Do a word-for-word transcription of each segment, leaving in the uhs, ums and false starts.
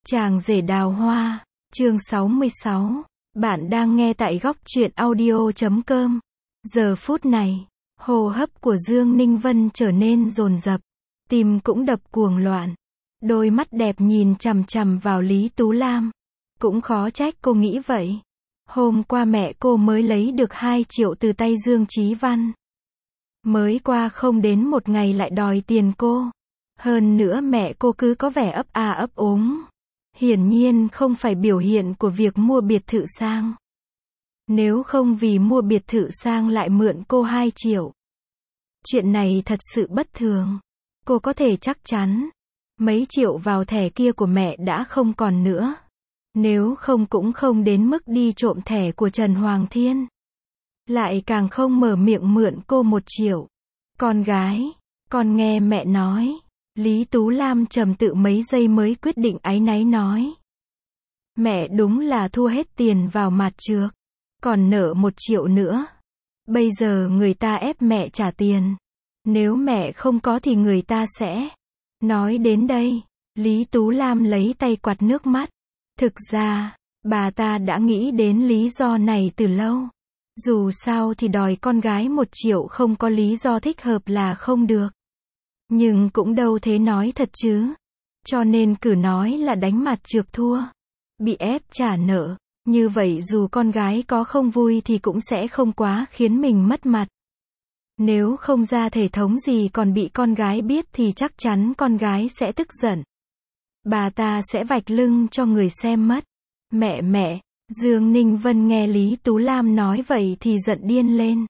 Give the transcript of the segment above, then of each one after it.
Chàng rể đào hoa, chương sáu mươi sáu. Bạn đang nghe tại góc truyện audio chấm com. Giờ phút này, hô hấp của Dương Ninh Vân trở nên dồn dập, tim cũng đập cuồng loạn. Đôi mắt đẹp nhìn chằm chằm vào Lý Tú Lam. Cũng khó trách cô nghĩ vậy. Hôm qua mẹ cô mới lấy được hai triệu từ tay Dương Chí Văn. Mới qua không đến một ngày lại đòi tiền cô. Hơn nữa mẹ cô cứ có vẻ ấp a ấp úng. Hiển nhiên không phải biểu hiện của việc mua biệt thự sang. Nếu không vì mua biệt thự sang lại mượn cô hai triệu. Chuyện này thật sự bất thường. Cô có thể chắc chắn. Mấy triệu vào thẻ kia của mẹ đã không còn nữa. Nếu không cũng không đến mức đi trộm thẻ của Trần Hoàng Thiên. Lại càng không mở miệng mượn cô một triệu. Con gái, con nghe mẹ nói. Lý Tú Lam trầm tự mấy giây mới quyết định áy náy nói. Mẹ đúng là thua hết tiền vào mặt trước. Còn nợ một triệu nữa. Bây giờ người ta ép mẹ trả tiền. Nếu mẹ không có thì người ta sẽ. Nói đến đây, Lý Tú Lam lấy tay quạt nước mắt. Thực ra, bà ta đã nghĩ đến lý do này từ lâu. Dù sao thì đòi con gái một triệu không có lý do thích hợp là không được. Nhưng cũng đâu thế nói thật chứ. Cho nên cứ nói là đánh mặt trượt thua. Bị ép trả nợ. Như vậy dù con gái có không vui thì cũng sẽ không quá khiến mình mất mặt. Nếu không ra thể thống gì còn bị con gái biết thì chắc chắn con gái sẽ tức giận. Bà ta sẽ vạch lưng cho người xem mất. Mẹ mẹ, Dương Ninh Vân nghe Lý Tú Lam nói vậy thì giận điên lên.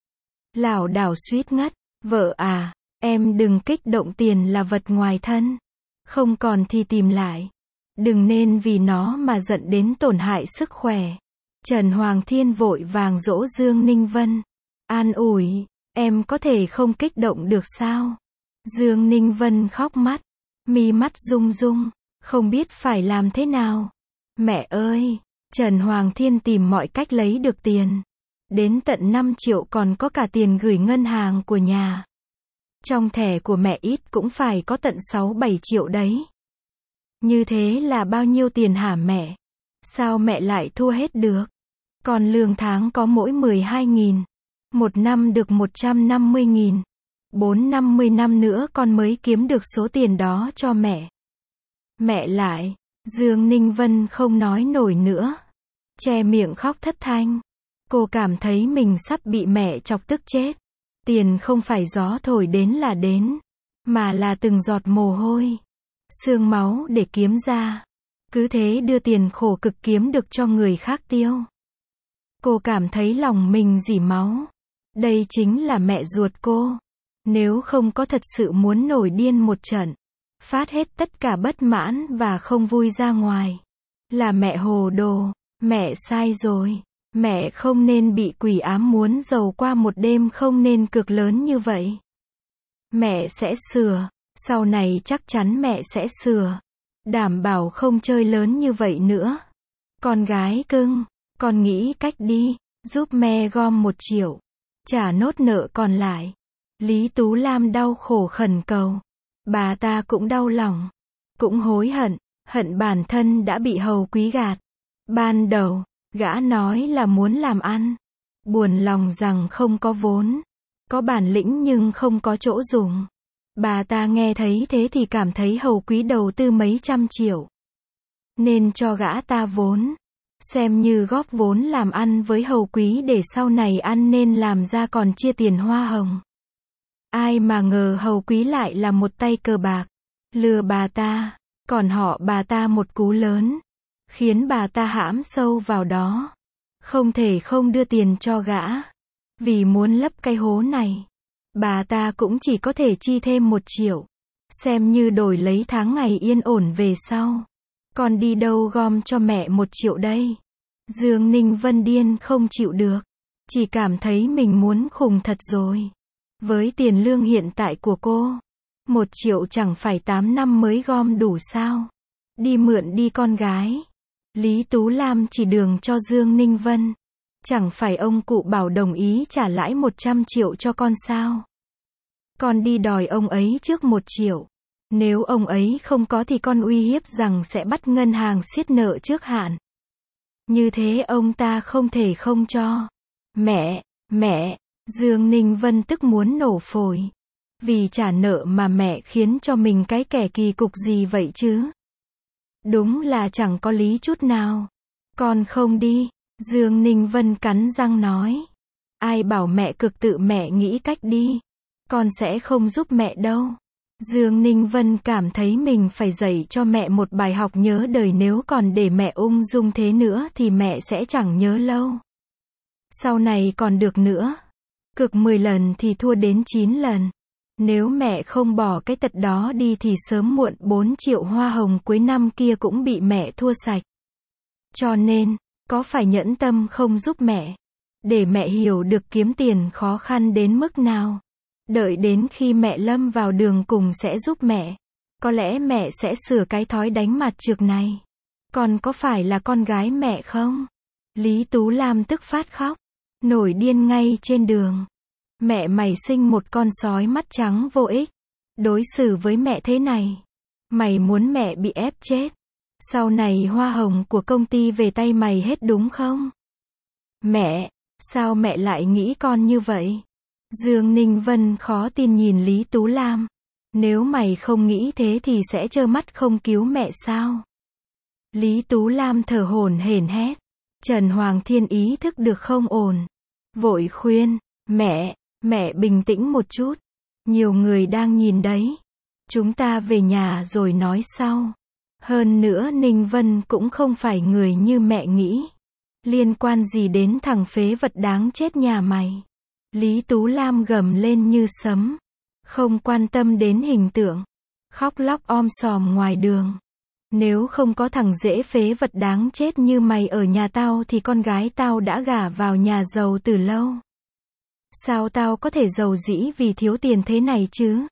Lảo đảo suýt ngất. Vợ à, em đừng kích động, tiền là vật ngoài thân. Không còn thì tìm lại. Đừng nên vì nó mà giận đến tổn hại sức khỏe. Trần Hoàng Thiên vội vàng dỗ Dương Ninh Vân. An ủi, em có thể không kích động được sao? Dương Ninh Vân khóc mắt. Mi mắt rung rung. Không biết phải làm thế nào. Mẹ ơi, Trần Hoàng Thiên tìm mọi cách lấy được tiền. Đến tận năm triệu còn có cả tiền gửi ngân hàng của nhà. Trong thẻ của mẹ ít cũng phải có tận sáu bảy triệu đấy. Như thế là bao nhiêu tiền hả mẹ? Sao mẹ lại thua hết được? Còn lương tháng có mỗi mười hai nghìn. Một năm được một trăm năm mươi nghìn. Bốn năm mươi năm nữa con mới kiếm được số tiền đó cho mẹ. Mẹ lại. Dương Ninh Vân không nói nổi nữa. Che miệng khóc thất thanh. Cô cảm thấy mình sắp bị mẹ chọc tức chết. Tiền không phải gió thổi đến là đến. Mà là từng giọt mồ hôi. Xương máu để kiếm ra. Cứ thế đưa tiền khổ cực kiếm được cho người khác tiêu. Cô cảm thấy lòng mình rỉ máu. Đây chính là mẹ ruột cô. Nếu không có thật sự muốn nổi điên một trận. Phát hết tất cả bất mãn và không vui ra ngoài. Là mẹ hồ đồ. Mẹ sai rồi. Mẹ không nên bị quỷ ám muốn giàu qua một đêm, không nên cực lớn như vậy. Mẹ sẽ sửa. Sau này chắc chắn mẹ sẽ sửa. Đảm bảo không chơi lớn như vậy nữa. Con gái cưng, con nghĩ cách đi. Giúp mẹ gom một triệu. Trả nốt nợ còn lại. Lý Tú Lam đau khổ khẩn cầu. Bà ta cũng đau lòng. Cũng hối hận. Hận bản thân đã bị Hầu Quý gạt. Ban đầu, gã nói là muốn làm ăn. Buồn lòng rằng không có vốn. Có bản lĩnh nhưng không có chỗ dùng. Bà ta nghe thấy thế thì cảm thấy Hầu Quý đầu tư mấy trăm triệu. Nên cho gã ta vốn. Xem như góp vốn làm ăn với Hầu Quý để sau này ăn nên làm ra còn chia tiền hoa hồng. Ai mà ngờ Hầu Quý lại là một tay cờ bạc. Lừa bà ta. Còn họ bà ta một cú lớn. Khiến bà ta hãm sâu vào đó. Không thể không đưa tiền cho gã. Vì muốn lấp cái hố này. Bà ta cũng chỉ có thể chi thêm một triệu. Xem như đổi lấy tháng ngày yên ổn về sau. Còn đi đâu gom cho mẹ một triệu đây? Dương Ninh Vân điên không chịu được. Chỉ cảm thấy mình muốn khùng thật rồi. Với tiền lương hiện tại của cô. Một triệu chẳng phải tám năm mới gom đủ sao? Đi mượn đi con gái. Lý Tú Lam chỉ đường cho Dương Ninh Vân. Chẳng phải ông cụ bảo đồng ý trả lãi một trăm triệu cho con sao? Con đi đòi ông ấy trước một triệu. Nếu ông ấy không có thì con uy hiếp rằng sẽ bắt ngân hàng siết nợ trước hạn. Như thế ông ta không thể không cho. Mẹ, mẹ, Dương Ninh Vân tức muốn nổ phổi. Vì trả nợ mà mẹ khiến cho mình cái kẻ kỳ cục gì vậy chứ? Đúng là chẳng có lý chút nào. Con không đi, Dương Ninh Vân cắn răng nói. Ai bảo mẹ cực tự mẹ nghĩ cách đi. Con sẽ không giúp mẹ đâu. Dương Ninh Vân cảm thấy mình phải dạy cho mẹ một bài học nhớ đời, nếu còn để mẹ ung dung thế nữa thì mẹ sẽ chẳng nhớ lâu. Sau này còn được nữa. Cực mười lần thì thua đến chín lần. Nếu mẹ không bỏ cái tật đó đi thì sớm muộn bốn triệu hoa hồng cuối năm kia cũng bị mẹ thua sạch. Cho nên, có phải nhẫn tâm không giúp mẹ, để mẹ hiểu được kiếm tiền khó khăn đến mức nào. Đợi đến khi mẹ lâm vào đường cùng sẽ giúp mẹ. Có lẽ mẹ sẽ sửa cái thói đánh mặt trược này. Còn có phải là con gái mẹ không? Lý Tú Lam tức phát khóc. Nổi điên ngay trên đường. Mẹ mày sinh một con sói mắt trắng vô ích. Đối xử với mẹ thế này. Mày muốn mẹ bị ép chết. Sau này hoa hồng của công ty về tay mày hết đúng không? Mẹ, sao mẹ lại nghĩ con như vậy? Dương Ninh Vân khó tin nhìn Lý Tú Lam. Nếu mày không nghĩ thế thì sẽ trơ mắt không cứu mẹ sao? Lý Tú Lam thở hổn hển hét. Trần Hoàng Thiên ý thức được không ổn. Vội khuyên, mẹ, mẹ bình tĩnh một chút. Nhiều người đang nhìn đấy. Chúng ta về nhà rồi nói sau. Hơn nữa Ninh Vân cũng không phải người như mẹ nghĩ. Liên quan gì đến thằng phế vật đáng chết nhà mày? Lý Tú Lam gầm lên như sấm. Không quan tâm đến hình tượng. Khóc lóc om sòm ngoài đường. Nếu không có thằng dễ phế vật đáng chết như mày ở nhà tao thì con gái tao đã gả vào nhà giàu từ lâu. Sao tao có thể giàu dĩ vì thiếu tiền thế này chứ?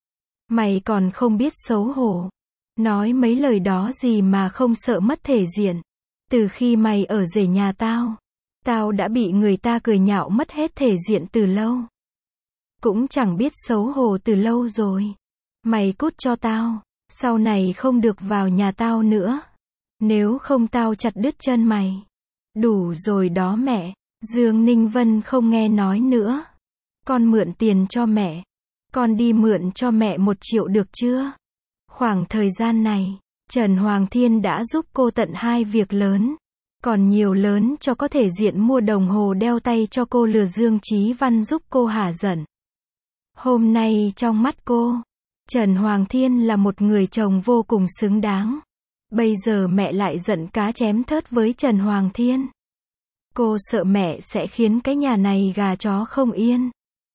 Mày còn không biết xấu hổ. Nói mấy lời đó gì mà không sợ mất thể diện. Từ khi mày ở rể nhà tao, tao đã bị người ta cười nhạo mất hết thể diện từ lâu. Cũng chẳng biết xấu hổ từ lâu rồi. Mày cút cho tao. Sau này không được vào nhà tao nữa. Nếu không tao chặt đứt chân mày. Đủ rồi đó mẹ. Dương Ninh Vân không nghe nói nữa. Con mượn tiền cho mẹ. Con đi mượn cho mẹ một triệu được chưa? Khoảng thời gian này, Trần Hoàng Thiên đã giúp cô tận hai việc lớn. Còn nhiều lớn cho có thể diện mua đồng hồ đeo tay cho cô, lừa Dương Chí Văn giúp cô hả giận. Hôm nay trong mắt cô, Trần Hoàng Thiên là một người chồng vô cùng xứng đáng. Bây giờ mẹ lại giận cá chém thớt với Trần Hoàng Thiên. Cô sợ mẹ sẽ khiến cái nhà này gà chó không yên.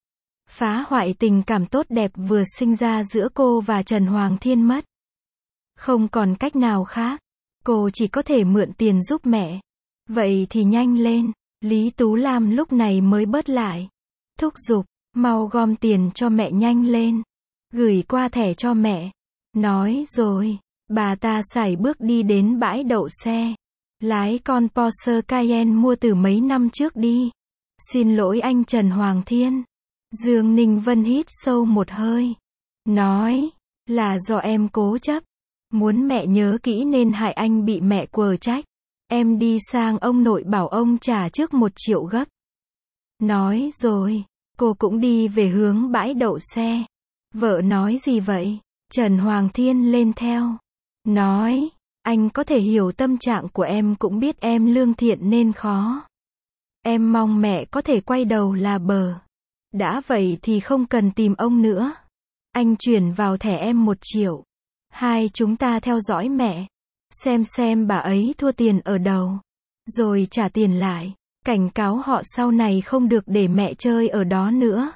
Phá hoại tình cảm tốt đẹp vừa sinh ra giữa cô và Trần Hoàng Thiên mất. Không còn cách nào khác. Cô chỉ có thể mượn tiền giúp mẹ. Vậy thì nhanh lên. Lý Tú Lam lúc này mới bớt lại. Thúc giục, mau gom tiền cho mẹ nhanh lên. Gửi qua thẻ cho mẹ. Nói rồi, bà ta sải bước đi đến bãi đậu xe. Lái con Porsche Cayenne mua từ mấy năm trước đi. Xin lỗi anh Trần Hoàng Thiên. Dương Ninh Vân hít sâu một hơi. Nói, là do em cố chấp. Muốn mẹ nhớ kỹ nên hại anh bị mẹ quờ trách. Em đi sang ông nội bảo ông trả trước một triệu gấp. Nói rồi, cô cũng đi về hướng bãi đậu xe. Vợ nói gì vậy? Trần Hoàng Thiên lên theo. Nói, anh có thể hiểu tâm trạng của em, cũng biết em lương thiện nên khó. Em mong mẹ có thể quay đầu là bờ. Đã vậy thì không cần tìm ông nữa. Anh chuyển vào thẻ em một triệu. Hai chúng ta theo dõi mẹ. Xem xem bà ấy thua tiền ở đâu. Rồi trả tiền lại. Cảnh cáo họ sau này không được để mẹ chơi ở đó nữa.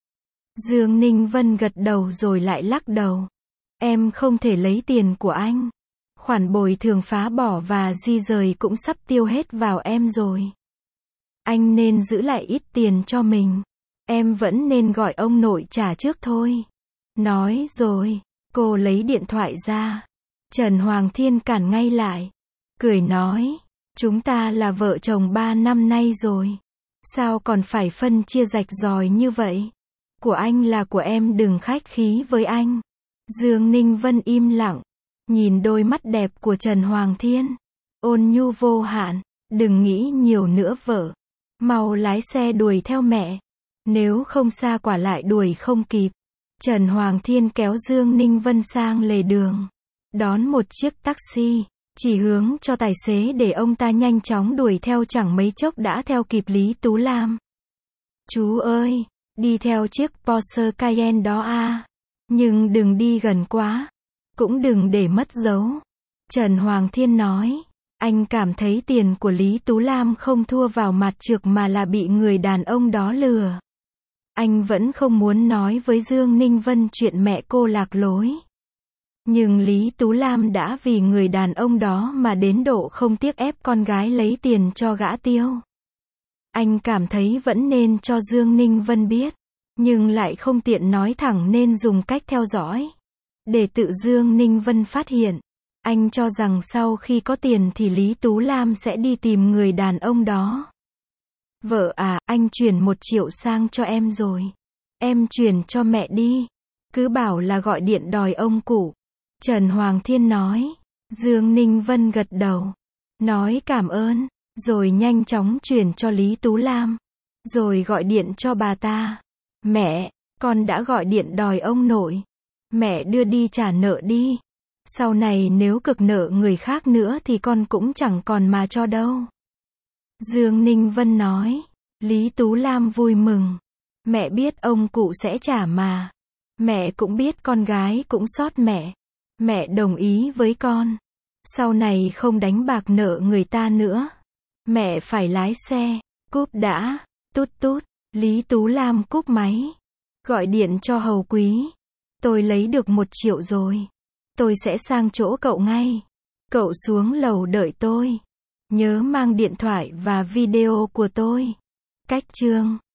Dương Ninh Vân gật đầu rồi lại lắc đầu. Em không thể lấy tiền của anh. Khoản bồi thường phá bỏ và di rời cũng sắp tiêu hết vào em rồi. Anh nên giữ lại ít tiền cho mình. Em vẫn nên gọi ông nội trả trước thôi. Nói rồi, cô lấy điện thoại ra. Trần Hoàng Thiên cản ngay lại. Cười nói, chúng ta là vợ chồng ba năm nay rồi. Sao còn phải phân chia rạch ròi như vậy? Của anh là của em, đừng khách khí với anh. Dương Ninh Vân im lặng, nhìn đôi mắt đẹp của Trần Hoàng Thiên. Ôn nhu vô hạn, đừng nghĩ nhiều nữa vợ. Mau lái xe đuổi theo mẹ. Nếu không xa quả lại đuổi không kịp. Trần Hoàng Thiên kéo Dương Ninh Vân sang lề đường. Đón một chiếc taxi, chỉ hướng cho tài xế để ông ta nhanh chóng đuổi theo, chẳng mấy chốc đã theo kịp Lý Tú Lam. Chú ơi, đi theo chiếc Porsche Cayenne đó à. Nhưng đừng đi gần quá. Cũng đừng để mất dấu. Trần Hoàng Thiên nói. Anh cảm thấy tiền của Lý Tú Lam không thua vào mặt trược mà là bị người đàn ông đó lừa. Anh vẫn không muốn nói với Dương Ninh Vân chuyện mẹ cô lạc lối. Nhưng Lý Tú Lam đã vì người đàn ông đó mà đến độ không tiếc ép con gái lấy tiền cho gã tiêu. Anh cảm thấy vẫn nên cho Dương Ninh Vân biết, nhưng lại không tiện nói thẳng nên dùng cách theo dõi. Để tự Dương Ninh Vân phát hiện. Anh cho rằng sau khi có tiền thì Lý Tú Lam sẽ đi tìm người đàn ông đó. Vợ à, anh chuyển một triệu sang cho em rồi. Em chuyển cho mẹ đi. Cứ bảo là gọi điện đòi ông cụ. Trần Hoàng Thiên nói. Dương Ninh Vân gật đầu. Nói cảm ơn. Rồi nhanh chóng chuyển cho Lý Tú Lam. Rồi gọi điện cho bà ta. Mẹ, con đã gọi điện đòi ông nội. Mẹ đưa đi trả nợ đi. Sau này nếu cực nợ người khác nữa thì con cũng chẳng còn mà cho đâu. Dương Ninh Vân nói. Lý Tú Lam vui mừng. Mẹ biết ông cụ sẽ trả mà. Mẹ cũng biết con gái cũng xót mẹ. Mẹ đồng ý với con. Sau này không đánh bạc nợ người ta nữa. Mẹ phải lái xe. Cúp đã. Tút tút. Lý Tú Lam cúp máy. Gọi điện cho hầu quý. Tôi lấy được một triệu rồi. Tôi sẽ sang chỗ cậu ngay. Cậu xuống lầu đợi tôi. Nhớ mang điện thoại và video của tôi. Cách chương